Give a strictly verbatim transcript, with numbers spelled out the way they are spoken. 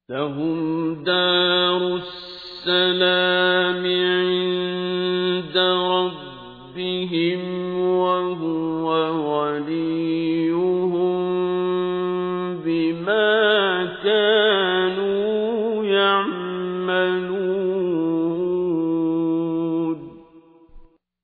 لهم دار السلام عند ربهم وهو وليهم بما كانوا يعملون